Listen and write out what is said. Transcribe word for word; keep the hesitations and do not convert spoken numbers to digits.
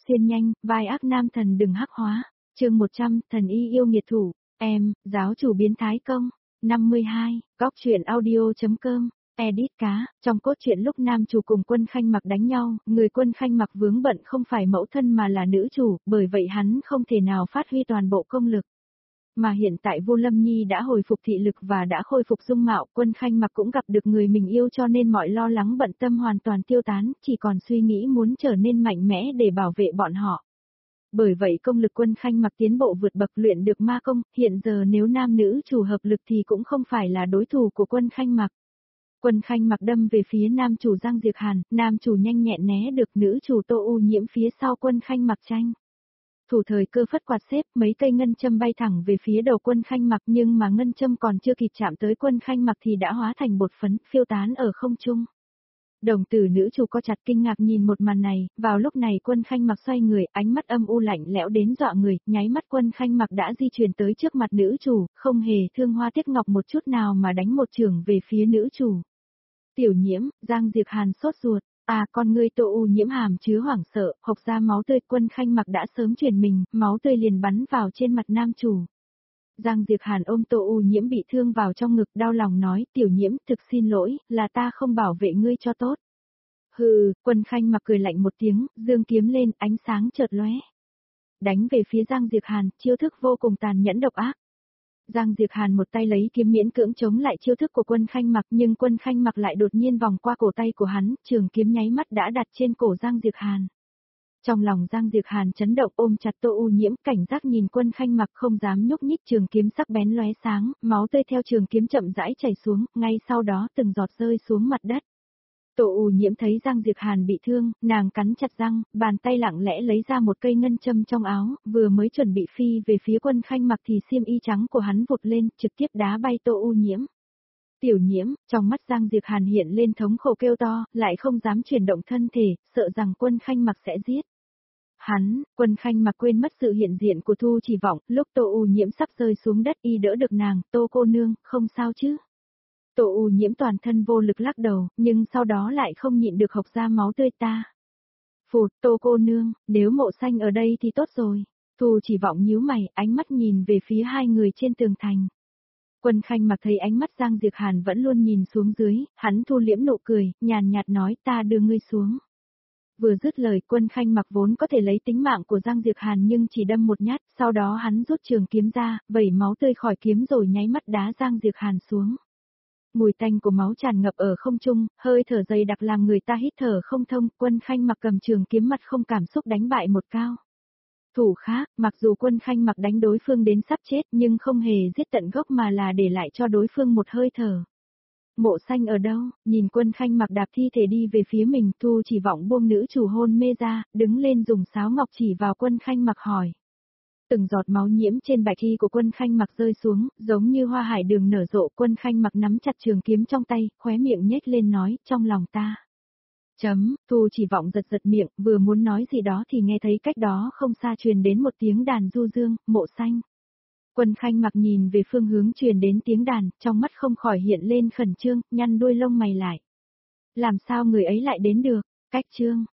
xuyên nhanh, vai ác nam thần đừng hắc hóa. Chương một trăm, thần y yêu nghiệt thủ. Em, giáo chủ biến thái công. năm mươi hai, góc truyện audio.com. Edit cá, trong cốt truyện lúc nam chủ cùng Quân Khanh Mặc đánh nhau, người Quân Khanh Mặc vướng bận không phải mẫu thân mà là nữ chủ, bởi vậy hắn không thể nào phát huy toàn bộ công lực. Mà hiện tại Vu Lâm Nhi đã hồi phục thị lực và đã khôi phục dung mạo, Quân Khanh Mặc cũng gặp được người mình yêu cho nên mọi lo lắng bận tâm hoàn toàn tiêu tán, chỉ còn suy nghĩ muốn trở nên mạnh mẽ để bảo vệ bọn họ. Bởi vậy công lực Quân Khanh Mặc tiến bộ vượt bậc luyện được ma công, hiện giờ nếu nam nữ chủ hợp lực thì cũng không phải là đối thủ của Quân Khanh Mặc. Quân Khanh Mặc đâm về phía nam chủ Giang Diệp Hàn, nam chủ nhanh nhẹn né được, nữ chủ Tô U Nhiễm phía sau Quân Khanh Mặc tranh. Thủ thời cơ phất quạt xếp, mấy cây ngân châm bay thẳng về phía đầu Quân Khanh Mặc, nhưng mà ngân châm còn chưa kịp chạm tới Quân Khanh Mặc thì đã hóa thành bột phấn, phiêu tán ở không trung. Đồng tử nữ chủ co chặt kinh ngạc nhìn một màn này, vào lúc này Quân Khanh Mặc xoay người, ánh mắt âm u lạnh lẽo đến dọa người, nháy mắt Quân Khanh Mặc đã di chuyển tới trước mặt nữ chủ, không hề thương hoa tiếc ngọc một chút nào mà đánh một chưởng về phía nữ chủ. Tiểu Nhiễm, Giang Diệp Hàn sốt ruột. À, con ngươi Tô U Nhiễm hàm chứa hoảng sợ, hộc ra máu tươi, Quân Khanh Mặc đã sớm chuyển mình, máu tươi liền bắn vào trên mặt nam chủ. Giang Diệp Hàn ôm Tô U Nhiễm bị thương vào trong ngực, đau lòng nói, Tiểu Nhiễm, thực xin lỗi, là ta không bảo vệ ngươi cho tốt. Hừ, Quân Khanh Mặc cười lạnh một tiếng, dương kiếm lên, ánh sáng chợt lóe. Đánh về phía Giang Diệp Hàn, chiêu thức vô cùng tàn nhẫn độc ác. Giang Diệp Hàn một tay lấy kiếm miễn cưỡng chống lại chiêu thức của Quân Khanh Mặc, nhưng Quân Khanh Mặc lại đột nhiên vòng qua cổ tay của hắn, trường kiếm nháy mắt đã đặt trên cổ Giang Diệp Hàn. Trong lòng Giang Diệp Hàn chấn động, ôm chặt Tô U Nhiễm, cảnh giác nhìn Quân Khanh Mặc không dám nhúc nhích, trường kiếm sắc bén lóe sáng, máu tươi theo trường kiếm chậm rãi chảy xuống, ngay sau đó từng giọt rơi xuống mặt đất. Tô U Nhiễm thấy Giang Diệp Hàn bị thương, nàng cắn chặt răng, bàn tay lặng lẽ lấy ra một cây ngân châm trong áo, vừa mới chuẩn bị phi về phía Quân Khanh Mặc thì xiêm y trắng của hắn vụt lên, trực tiếp đá bay Tô U Nhiễm. Tiểu Nhiễm, trong mắt Giang Diệp Hàn hiện lên thống khổ kêu to, lại không dám chuyển động thân thể, sợ rằng Quân Khanh Mặc sẽ giết. Hắn, Quân Khanh Mặc quên mất sự hiện diện của Thu Chỉ Vọng, lúc Tô U Nhiễm sắp rơi xuống đất y đỡ được nàng, Tô cô nương, không sao chứ? Tô U Nhiễm toàn thân vô lực lắc đầu, nhưng sau đó lại không nhịn được hộc ra máu tươi ta. Phụt, Tô cô nương, nếu Mộ Xanh ở đây thì tốt rồi. Thu Chỉ Vọng nhíu mày, ánh mắt nhìn về phía hai người trên tường thành. Quân Khanh Mặc thấy ánh mắt Giang Diệp Hàn vẫn luôn nhìn xuống dưới, hắn thu liễm nụ cười, nhàn nhạt nói ta đưa ngươi xuống. Vừa dứt lời, Quân Khanh Mặc vốn có thể lấy tính mạng của Giang Diệp Hàn nhưng chỉ đâm một nhát, sau đó hắn rút trường kiếm ra, vẩy máu tươi khỏi kiếm rồi nháy mắt đá Giang Diệp Hàn xuống. Mùi tanh của máu tràn ngập ở không trung, hơi thở dày đặc làm người ta hít thở không thông, Quân Khanh Mặc cầm trường kiếm mặt không cảm xúc đánh bại một cao thủ khác, mặc dù Quân Khanh Mặc đánh đối phương đến sắp chết nhưng không hề giết tận gốc mà là để lại cho đối phương một hơi thở. Mộ Xanh ở đâu? Nhìn Quân Khanh Mặc đạp thi thể đi về phía mình, Thu Chỉ Vọng buông nữ chủ hôn mê ra, đứng lên dùng sáo ngọc chỉ vào Quân Khanh Mặc hỏi. Từng giọt máu nhiễm trên bạch y của Quân Khanh Mặc rơi xuống, giống như hoa hải đường nở rộ, Quân Khanh Mặc nắm chặt trường kiếm trong tay, khóe miệng nhếch lên nói, trong lòng ta. Chấm, Thu Chỉ Vọng giật giật miệng, vừa muốn nói gì đó thì nghe thấy cách đó không xa truyền đến một tiếng đàn du dương, Mộ Xanh. Quân Khanh Mặc nhìn về phương hướng truyền đến tiếng đàn, trong mắt không khỏi hiện lên khẩn trương, nhăn đuôi lông mày lại. Làm sao người ấy lại đến được? Cách trương,